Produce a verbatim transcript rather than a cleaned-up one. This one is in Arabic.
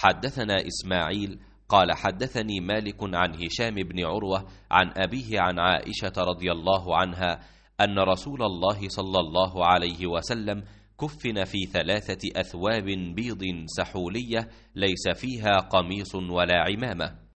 حدثنا إسماعيل قال حدثني مالك عن هشام بن عروة عن أبيه عن عائشة رضي الله عنها أن رسول الله صلى الله عليه وسلم كفن في ثلاثة أثواب بيض سحولية ليس فيها قميص ولا عمامة،